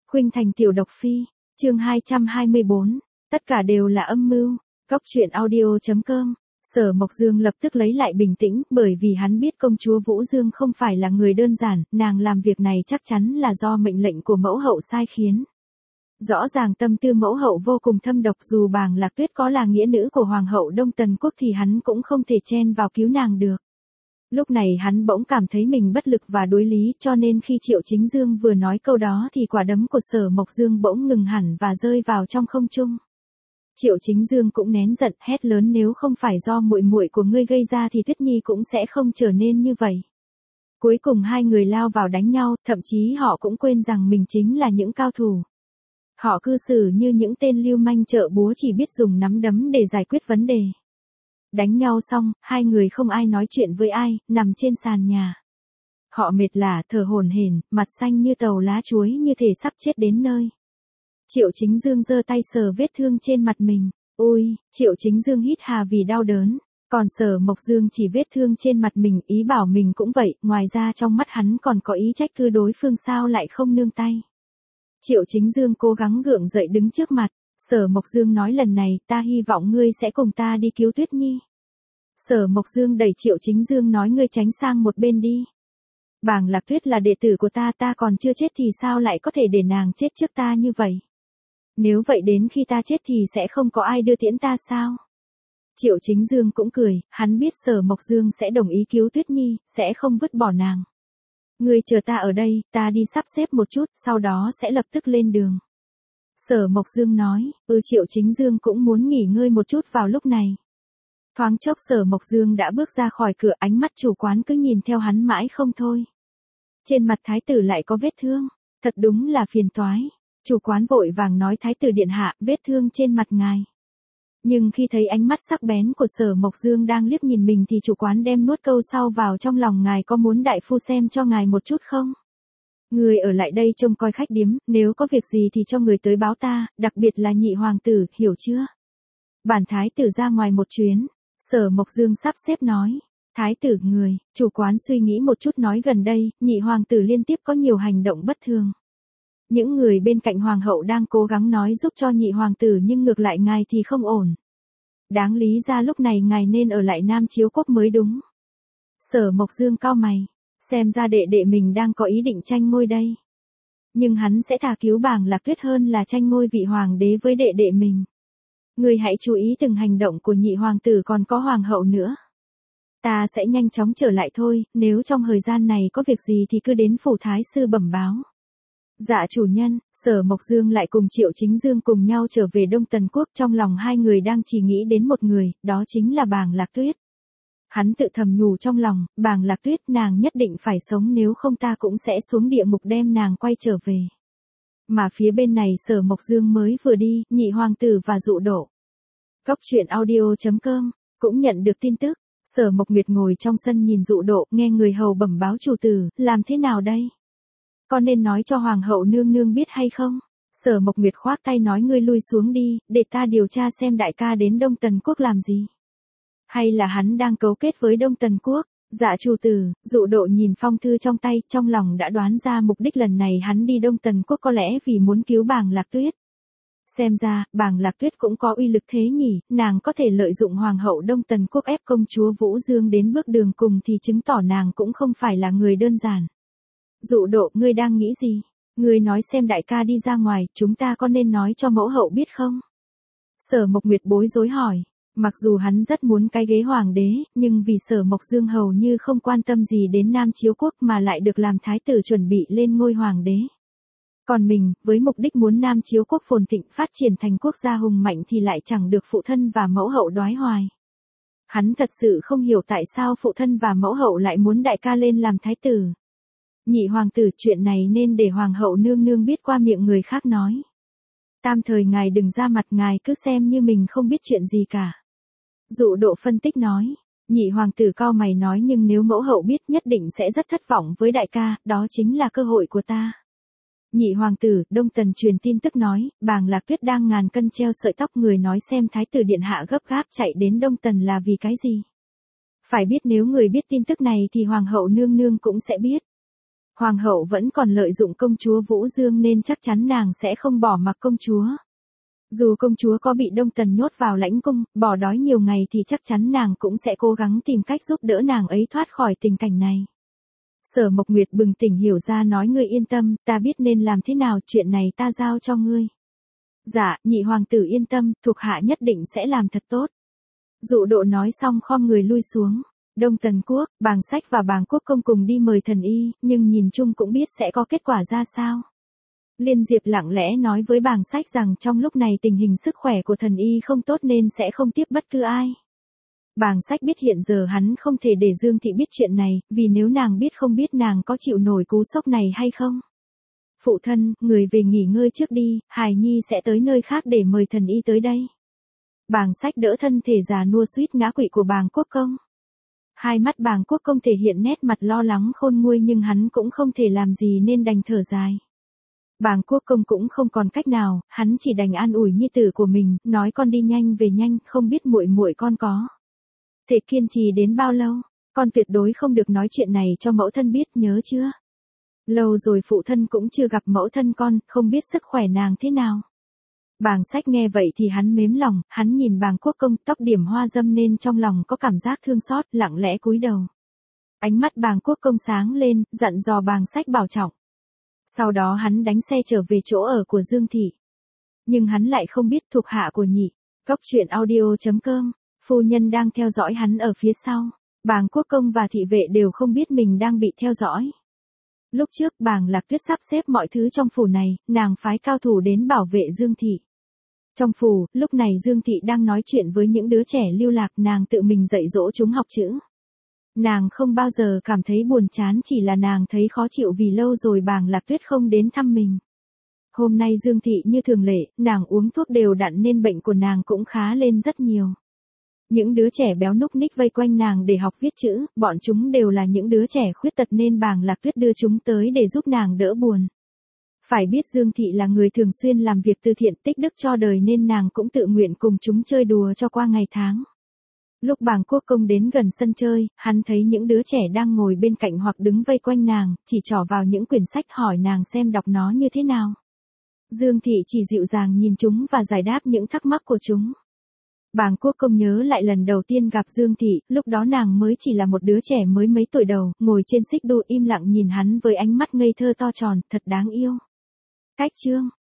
Khuynh Thành tiểu độc phi, chương 224, tất cả đều là âm mưu. Góc truyện audio.com. Sở Mộc Dương lập tức lấy lại bình tĩnh, bởi vì hắn biết công chúa Vũ Dương không phải là người đơn giản, nàng làm việc này chắc chắn là do mệnh lệnh của mẫu hậu sai khiến. Rõ ràng tâm tư mẫu hậu vô cùng thâm độc, dù Bàng Lạc Tuyết có là nghĩa nữ của hoàng hậu Đông Tần Quốc thì hắn cũng không thể chen vào cứu nàng được. Lúc này hắn bỗng cảm thấy mình bất lực và đối lý, cho nên khi Triệu Chính Dương vừa nói câu đó thì quả đấm của Sở Mộc Dương bỗng ngừng hẳn và rơi vào trong không trung. Triệu Chính Dương cũng nén giận, hét lớn, nếu không phải do muội muội của ngươi gây ra thì Tuyết Nhi cũng sẽ không trở nên như vậy. Cuối cùng hai người lao vào đánh nhau, thậm chí họ cũng quên rằng mình chính là những cao thủ. Họ cư xử như những tên lưu manh chợ búa, chỉ biết dùng nắm đấm để giải quyết vấn đề. Đánh nhau xong, hai người không ai nói chuyện với ai, nằm trên sàn nhà. Họ mệt lả, thở hổn hển, mặt xanh như tàu lá chuối, như thể sắp chết đến nơi. Triệu Chính Dương giơ tay sờ vết thương trên mặt mình. Ôi, Triệu Chính Dương hít hà vì đau đớn. Còn Sở Mộc Dương chỉ vết thương trên mặt mình, ý bảo mình cũng vậy, ngoài ra trong mắt hắn còn có ý trách cứ đối phương sao lại không nương tay. Triệu Chính Dương cố gắng gượng dậy đứng trước mặt. Sở Mộc Dương nói, lần này ta hy vọng ngươi sẽ cùng ta đi cứu Tuyết Nhi. Sở Mộc Dương đẩy Triệu Chính Dương nói, ngươi tránh sang một bên đi. Bàng Lạc Tuyết là đệ tử của ta, ta còn chưa chết thì sao lại có thể để nàng chết trước ta như vậy? Nếu vậy đến khi ta chết thì sẽ không có ai đưa tiễn ta sao? Triệu Chính Dương cũng cười, hắn biết Sở Mộc Dương sẽ đồng ý cứu Tuyết Nhi, sẽ không vứt bỏ nàng. Ngươi chờ ta ở đây, ta đi sắp xếp một chút, sau đó sẽ lập tức lên đường. Sở Mộc Dương nói, Triệu Chính Dương cũng muốn nghỉ ngơi một chút vào lúc này. Thoáng chốc Sở Mộc Dương đã bước ra khỏi cửa, ánh mắt chủ quán cứ nhìn theo hắn mãi không thôi. Trên mặt thái tử lại có vết thương, thật đúng là phiền toái. Chủ quán vội vàng nói, thái tử điện hạ, vết thương trên mặt ngài. Nhưng khi thấy ánh mắt sắc bén của Sở Mộc Dương đang liếc nhìn mình thì chủ quán đem nuốt câu sau vào trong lòng, ngài có muốn đại phu xem cho ngài một chút không? Người ở lại đây trông coi khách điếm, nếu có việc gì thì cho người tới báo ta, đặc biệt là nhị hoàng tử, hiểu chưa? Bản thái tử ra ngoài một chuyến. Sở Mộc Dương sắp xếp nói. Thái tử người, chủ quán suy nghĩ một chút nói, gần đây, nhị hoàng tử liên tiếp có nhiều hành động bất thường. Những người bên cạnh hoàng hậu đang cố gắng nói giúp cho nhị hoàng tử, nhưng ngược lại ngài thì không ổn. Đáng lý ra lúc này ngài nên ở lại Nam Chiếu Quốc mới đúng. Sở Mộc Dương cau mày, xem ra đệ đệ mình đang có ý định tranh ngôi đây. Nhưng hắn sẽ thà cứu Bàng Lạc Tuyết hơn là tranh ngôi vị hoàng đế với đệ đệ mình. Người hãy chú ý từng hành động của nhị hoàng tử, còn có hoàng hậu nữa. Ta sẽ nhanh chóng trở lại thôi, nếu trong thời gian này có việc gì thì cứ đến phủ thái sư bẩm báo. Dạ chủ nhân. Sở Mộc Dương lại cùng Triệu Chính Dương cùng nhau trở về Đông Tần Quốc, trong lòng hai người đang chỉ nghĩ đến một người, đó chính là Bàng Lạc Tuyết. Hắn tự thầm nhủ trong lòng, Bàng Lạc Tuyết, nàng nhất định phải sống, nếu không ta cũng sẽ xuống địa ngục đem nàng quay trở về. Mà phía bên này Sở Mộc Dương mới vừa đi, nhị hoàng tử và Dụ Độ. Góc truyện audio.com cũng nhận được tin tức. Sở Mộc Nguyệt ngồi trong sân nhìn Dụ Độ, nghe người hầu bẩm báo, chủ tử, làm thế nào đây? Con nên nói cho hoàng hậu nương nương biết hay không? Sở Mộc Nguyệt khoác tay nói, ngươi lui xuống đi, để ta điều tra xem đại ca đến Đông Tần Quốc làm gì. Hay là hắn đang cấu kết với Đông Tần Quốc? Dạ chủ tử. Dụ Độ nhìn phong thư trong tay, trong lòng đã đoán ra mục đích lần này hắn đi Đông Tần Quốc có lẽ vì muốn cứu Bàng Lạc Tuyết. Xem ra, Bàng Lạc Tuyết cũng có uy lực thế nhỉ, nàng có thể lợi dụng hoàng hậu Đông Tần Quốc ép công chúa Vũ Dương đến bước đường cùng thì chứng tỏ nàng cũng không phải là người đơn giản. Dụ Độ, ngươi đang nghĩ gì? Ngươi nói xem, đại ca đi ra ngoài, chúng ta có nên nói cho mẫu hậu biết không? Sở Mộc Nguyệt bối rối hỏi. Mặc dù hắn rất muốn cái ghế hoàng đế, nhưng vì Sở Mộc Dương hầu như không quan tâm gì đến Nam Chiếu Quốc mà lại được làm thái tử chuẩn bị lên ngôi hoàng đế. Còn mình, với mục đích muốn Nam Chiếu Quốc phồn thịnh phát triển thành quốc gia hùng mạnh thì lại chẳng được phụ thân và mẫu hậu đoái hoài. Hắn thật sự không hiểu tại sao phụ thân và mẫu hậu lại muốn đại ca lên làm thái tử. Nhị hoàng tử, chuyện này nên để hoàng hậu nương nương biết qua miệng người khác nói. Tam thời ngài đừng ra mặt, ngài cứ xem như mình không biết chuyện gì cả. Dụ Độ phân tích nói. Nhị hoàng tử cau mày nói, nhưng nếu mẫu hậu biết nhất định sẽ rất thất vọng với đại ca, đó chính là cơ hội của ta. Nhị hoàng tử. Đông Tần truyền tin tức nói, Bàng Lạc Tuyết đang ngàn cân treo sợi tóc, người nói xem thái tử điện hạ gấp gáp chạy đến Đông Tần là vì cái gì? Phải biết nếu người biết tin tức này thì hoàng hậu nương nương cũng sẽ biết. Hoàng hậu vẫn còn lợi dụng công chúa Vũ Dương nên chắc chắn nàng sẽ không bỏ mặc công chúa. Dù công chúa có bị Đông Tần nhốt vào lãnh cung, bỏ đói nhiều ngày thì chắc chắn nàng cũng sẽ cố gắng tìm cách giúp đỡ nàng ấy thoát khỏi tình cảnh này. Sở Mộc Nguyệt bừng tỉnh hiểu ra nói ngươi yên tâm, ta biết nên làm thế nào, chuyện này ta giao cho ngươi. Dạ, nhị hoàng tử yên tâm, thuộc hạ nhất định sẽ làm thật tốt. Dụ Độ nói xong khom người lui xuống. Đông Tần Quốc, Bàng Sách và Bàng Quốc Công cùng đi mời thần y, nhưng nhìn chung cũng biết sẽ có kết quả ra sao. Liên Diệp lặng lẽ nói với Bàng Sách rằng trong lúc này tình hình sức khỏe của thần y không tốt nên sẽ không tiếp bất cứ ai. Bàng Sách biết hiện giờ hắn không thể để Dương Thị biết chuyện này, vì nếu nàng biết không biết nàng có chịu nổi cú sốc này hay không. Phụ thân, người về nghỉ ngơi trước đi, hài nhi sẽ tới nơi khác để mời thần y tới đây. Bàng Sách đỡ thân thể già nua suýt ngã quỵ của Bàng Quốc Công. Hai mắt Bàng Quốc Công thể hiện nét mặt lo lắng khôn nguôi nhưng hắn cũng không thể làm gì nên đành thở dài. Bàng Quốc Công cũng không còn cách nào, hắn chỉ đành an ủi nhi tử của mình, nói con đi nhanh về nhanh, không biết muội muội con có thể kiên trì đến bao lâu, con tuyệt đối không được nói chuyện này cho mẫu thân biết, nhớ chưa? Lâu rồi phụ thân cũng chưa gặp mẫu thân con, không biết sức khỏe nàng thế nào. Bàng Sách nghe vậy thì hắn mếm lòng, hắn nhìn Bàng Quốc Công tóc điểm hoa dâm nên trong lòng có cảm giác thương xót, lặng lẽ cúi đầu. Ánh mắt Bàng Quốc Công sáng lên, dặn dò Bàng Sách bảo trọng. Sau đó hắn đánh xe trở về chỗ ở của Dương Thị. Nhưng hắn lại không biết thuộc hạ của nhị. Cốc truyện audio.com, phu nhân đang theo dõi hắn ở phía sau. Bàng Quốc Công và thị vệ đều không biết mình đang bị theo dõi. Lúc trước Bàng Lạc Tuyết sắp xếp mọi thứ trong phủ này, nàng phái cao thủ đến bảo vệ Dương Thị. Trong phủ, lúc này Dương Thị đang nói chuyện với những đứa trẻ lưu lạc, nàng tự mình dạy dỗ chúng học chữ. Nàng không bao giờ cảm thấy buồn chán, chỉ là nàng thấy khó chịu vì lâu rồi Bàng Lạc Tuyết không đến thăm mình. Hôm nay Dương Thị như thường lệ, nàng uống thuốc đều đặn nên bệnh của nàng cũng khá lên rất nhiều. Những đứa trẻ béo núc ních vây quanh nàng để học viết chữ, bọn chúng đều là những đứa trẻ khuyết tật nên Bàng Lạc Tuyết đưa chúng tới để giúp nàng đỡ buồn. Phải biết Dương Thị là người thường xuyên làm việc từ thiện tích đức cho đời nên nàng cũng tự nguyện cùng chúng chơi đùa cho qua ngày tháng. Lúc Bàng Quốc Công đến gần sân chơi, hắn thấy những đứa trẻ đang ngồi bên cạnh hoặc đứng vây quanh nàng, chỉ trỏ vào những quyển sách hỏi nàng xem đọc nó như thế nào. Dương Thị chỉ dịu dàng nhìn chúng và giải đáp những thắc mắc của chúng. Bàng Quốc Công nhớ lại lần đầu tiên gặp Dương Thị, lúc đó nàng mới chỉ là một đứa trẻ mới mấy tuổi đầu, ngồi trên xích đu im lặng nhìn hắn với ánh mắt ngây thơ to tròn, thật đáng yêu. Cách chương